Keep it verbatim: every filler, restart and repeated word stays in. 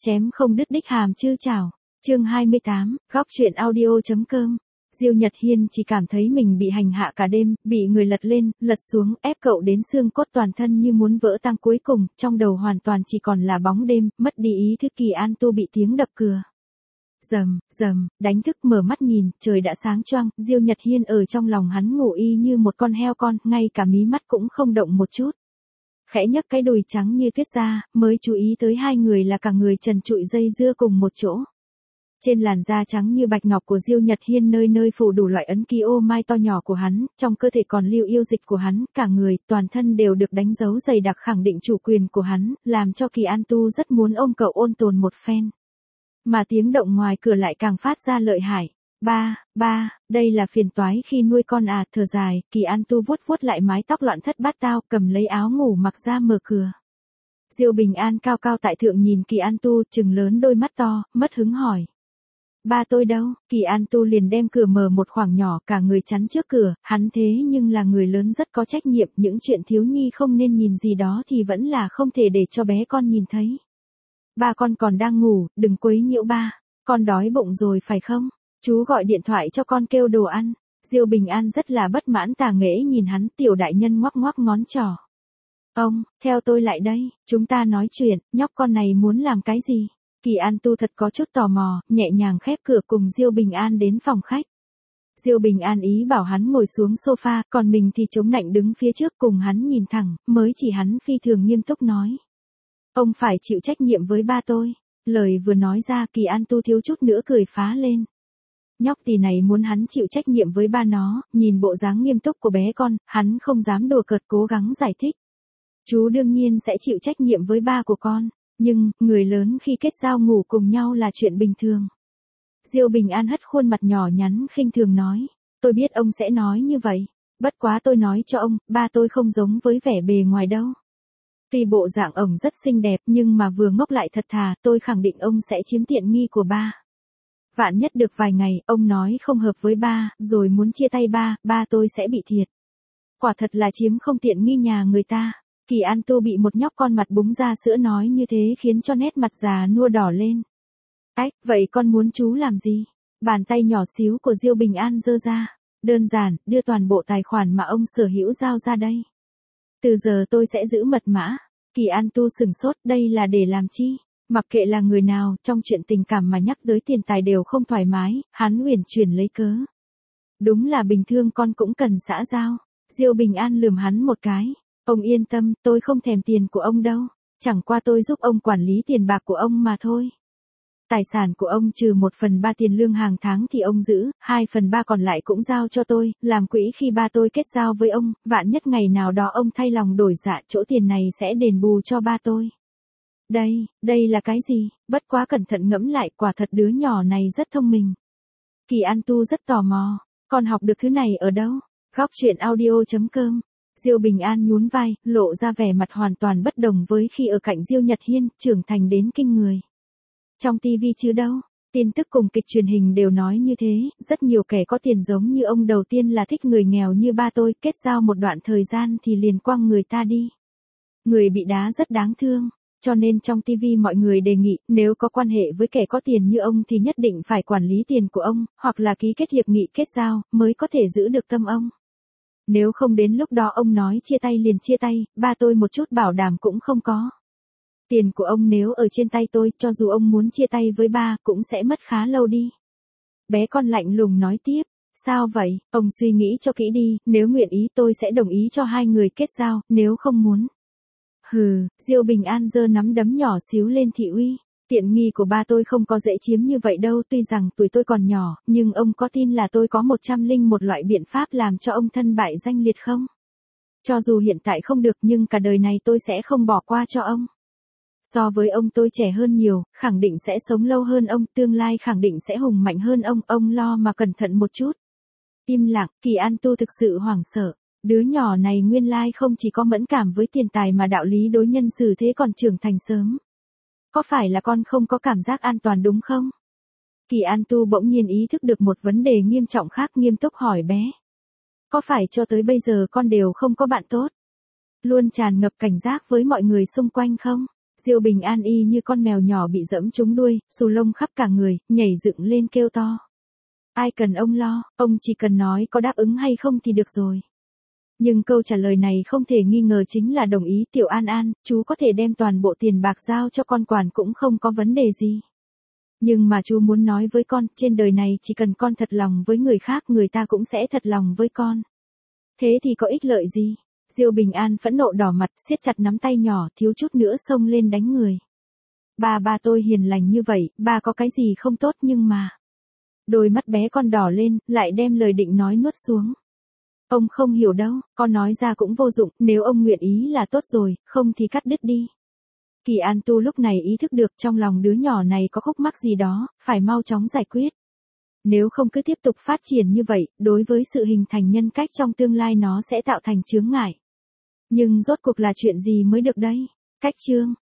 Chém không đứt đích hàm chư chảo. Chương hai mươi tám, góc truyện audio.com. Diêu Nhật Hiên chỉ cảm thấy mình bị hành hạ cả đêm, bị người lật lên, lật xuống, ép cậu đến xương cốt toàn thân như muốn vỡ tan, cuối cùng, trong đầu hoàn toàn chỉ còn là bóng đêm, mất đi ý thức. Kỳ An Tu bị tiếng đập cửa rầm, rầm, đánh thức, mở mắt nhìn, trời đã sáng choang, Diêu Nhật Hiên ở trong lòng hắn ngủ y như một con heo con, ngay cả mí mắt cũng không động một chút. Khẽ nhấc cái đùi trắng như tuyết ra, mới chú ý tới hai người là cả người trần trụi dây dưa cùng một chỗ. Trên làn da trắng như bạch ngọc của Diêu Nhật Hiên nơi nơi phủ đủ loại ấn ký ô mai to nhỏ của hắn, trong cơ thể còn lưu yêu dịch của hắn, cả người, toàn thân đều được đánh dấu dày đặc khẳng định chủ quyền của hắn, làm cho Kỳ An Tu rất muốn ôm cậu ôn tồn một phen. Mà tiếng động ngoài cửa lại càng phát ra lợi hại. Ba, ba, đây là phiền toái khi nuôi con à, thở dài, Kỳ An Tu vuốt vuốt lại mái tóc loạn thất bát tao, cầm lấy áo ngủ mặc ra mở cửa. Diêu Bình An cao cao tại thượng nhìn Kỳ An Tu, trừng lớn đôi mắt to, mất hứng hỏi. Ba tôi đâu? Kỳ An Tu liền đem cửa mở một khoảng nhỏ, cả người chắn trước cửa, hắn thế nhưng là người lớn rất có trách nhiệm, những chuyện thiếu nhi không nên nhìn gì đó thì vẫn là không thể để cho bé con nhìn thấy. Ba con còn đang ngủ, đừng quấy nhiễu ba, con đói bụng rồi phải không? Chú gọi điện thoại cho con kêu đồ ăn. Diêu Bình An rất là bất mãn tà nghễ nhìn hắn, tiểu đại nhân ngoắc ngoắc ngón trỏ. Ông, theo tôi lại đây, chúng ta nói chuyện, nhóc con này muốn làm cái gì? Kỳ An Tu thật có chút tò mò, nhẹ nhàng khép cửa cùng Diêu Bình An đến phòng khách. Diêu Bình An ý bảo hắn ngồi xuống sofa, còn mình thì chống nạnh đứng phía trước cùng hắn nhìn thẳng, mới chỉ hắn phi thường nghiêm túc nói. Ông phải chịu trách nhiệm với ba tôi. Lời vừa nói ra, Kỳ An Tu thiếu chút nữa cười phá lên. Nhóc tỳ này muốn hắn chịu trách nhiệm với ba nó, nhìn bộ dáng nghiêm túc của bé con, hắn không dám đùa cợt, cố gắng giải thích. Chú đương nhiên sẽ chịu trách nhiệm với ba của con, nhưng, người lớn khi kết giao ngủ cùng nhau là chuyện bình thường. Diêu Bình An hất khuôn mặt nhỏ nhắn khinh thường nói, tôi biết ông sẽ nói như vậy, bất quá tôi nói cho ông, ba tôi không giống với vẻ bề ngoài đâu. Tuy bộ dạng ổng rất xinh đẹp nhưng mà vừa ngốc lại thật thà, tôi khẳng định ông sẽ chiếm tiện nghi của ba. Vạn nhất được vài ngày, ông nói không hợp với ba, rồi muốn chia tay ba, ba tôi sẽ bị thiệt. Quả thật là chiếm không tiện nghi nhà người ta. Kỳ An Tu bị một nhóc con mặt búng ra sữa nói như thế khiến cho nét mặt già nua đỏ lên. Ách, vậy con muốn chú làm gì? Bàn tay nhỏ xíu của Diêu Bình An giơ ra. Đơn giản, đưa toàn bộ tài khoản mà ông sở hữu giao ra đây. Từ giờ tôi sẽ giữ mật mã. Kỳ An Tu sừng sốt, đây là để làm chi? Mặc kệ là người nào, trong chuyện tình cảm mà nhắc tới tiền tài đều không thoải mái, hắn uyển chuyển lấy cớ. Đúng là bình thường con cũng cần xã giao. Diêu Bình An lườm hắn một cái. Ông yên tâm, tôi không thèm tiền của ông đâu. Chẳng qua tôi giúp ông quản lý tiền bạc của ông mà thôi. Tài sản của ông trừ một phần ba tiền lương hàng tháng thì ông giữ, hai phần ba còn lại cũng giao cho tôi, làm quỹ khi ba tôi kết giao với ông, vạn nhất ngày nào đó ông thay lòng đổi dạ, chỗ tiền này sẽ đền bù cho ba tôi. Đây, đây là cái gì? Bất quá cẩn thận ngẫm lại, quả thật đứa nhỏ này rất thông minh. Kỳ An Tu rất tò mò, con học được thứ này ở đâu? Góc truyện audio.com. Diêu Bình An nhún vai, lộ ra vẻ mặt hoàn toàn bất đồng với khi ở cạnh Diêu Nhật Hiên, trưởng thành đến kinh người. Trong tivi chứ đâu, tin tức cùng kịch truyền hình đều nói như thế, rất nhiều kẻ có tiền giống như ông đầu tiên là thích người nghèo như ba tôi, kết giao một đoạn thời gian thì liền quăng người ta đi. Người bị đá rất đáng thương, cho nên trong tivi mọi người đề nghị, nếu có quan hệ với kẻ có tiền như ông thì nhất định phải quản lý tiền của ông, hoặc là ký kết hiệp nghị kết giao, mới có thể giữ được tâm ông. Nếu không đến lúc đó ông nói chia tay liền chia tay, ba tôi một chút bảo đảm cũng không có. Tiền của ông nếu ở trên tay tôi, cho dù ông muốn chia tay với ba, cũng sẽ mất khá lâu đi. Bé con lạnh lùng nói tiếp, sao vậy, ông suy nghĩ cho kỹ đi, nếu nguyện ý tôi sẽ đồng ý cho hai người kết giao, nếu không muốn. Hừ, Diêu Bình An giơ nắm đấm nhỏ xíu lên thị uy. Tiện nghi của ba tôi không có dễ chiếm như vậy đâu, tuy rằng tuổi tôi còn nhỏ, nhưng ông có tin là tôi có một trăm linh một loại biện pháp làm cho ông thân bại danh liệt không? Cho dù hiện tại không được nhưng cả đời này tôi sẽ không bỏ qua cho ông. So với ông tôi trẻ hơn nhiều, khẳng định sẽ sống lâu hơn ông, tương lai khẳng định sẽ hùng mạnh hơn ông, ông lo mà cẩn thận một chút. Im lặng, Kỳ An Tu thực sự hoảng sợ. Đứa nhỏ này nguyên lai không chỉ có mẫn cảm với tiền tài mà đạo lý đối nhân xử thế còn trưởng thành sớm. Có phải là con không có cảm giác an toàn đúng không? Kỳ An Tu bỗng nhiên ý thức được một vấn đề nghiêm trọng khác, nghiêm túc hỏi bé. Có phải cho tới bây giờ con đều không có bạn tốt? Luôn tràn ngập cảnh giác với mọi người xung quanh không? Diêu Bình An y như con mèo nhỏ bị dẫm trúng đuôi, xù lông khắp cả người, nhảy dựng lên kêu to. Ai cần ông lo, ông chỉ cần nói có đáp ứng hay không thì được rồi. Nhưng câu trả lời này không thể nghi ngờ chính là đồng ý. Tiểu An An, chú có thể đem toàn bộ tiền bạc giao cho con quản cũng không có vấn đề gì. Nhưng mà chú muốn nói với con, trên đời này chỉ cần con thật lòng với người khác, người ta cũng sẽ thật lòng với con. Thế thì có ích lợi gì? Diêu Bình An phẫn nộ đỏ mặt, siết chặt nắm tay nhỏ, thiếu chút nữa xông lên đánh người. Ba ba tôi hiền lành như vậy, ba có cái gì không tốt nhưng mà... Đôi mắt bé con đỏ lên, lại đem lời định nói nuốt xuống. Ông không hiểu đâu, con nói ra cũng vô dụng, nếu ông nguyện ý là tốt rồi, không thì cắt đứt đi. Kỳ An Tu lúc này ý thức được trong lòng đứa nhỏ này có khúc mắc gì đó, phải mau chóng giải quyết. Nếu không cứ tiếp tục phát triển như vậy, đối với sự hình thành nhân cách trong tương lai nó sẽ tạo thành chướng ngại. Nhưng rốt cuộc là chuyện gì mới được đây? Cách chương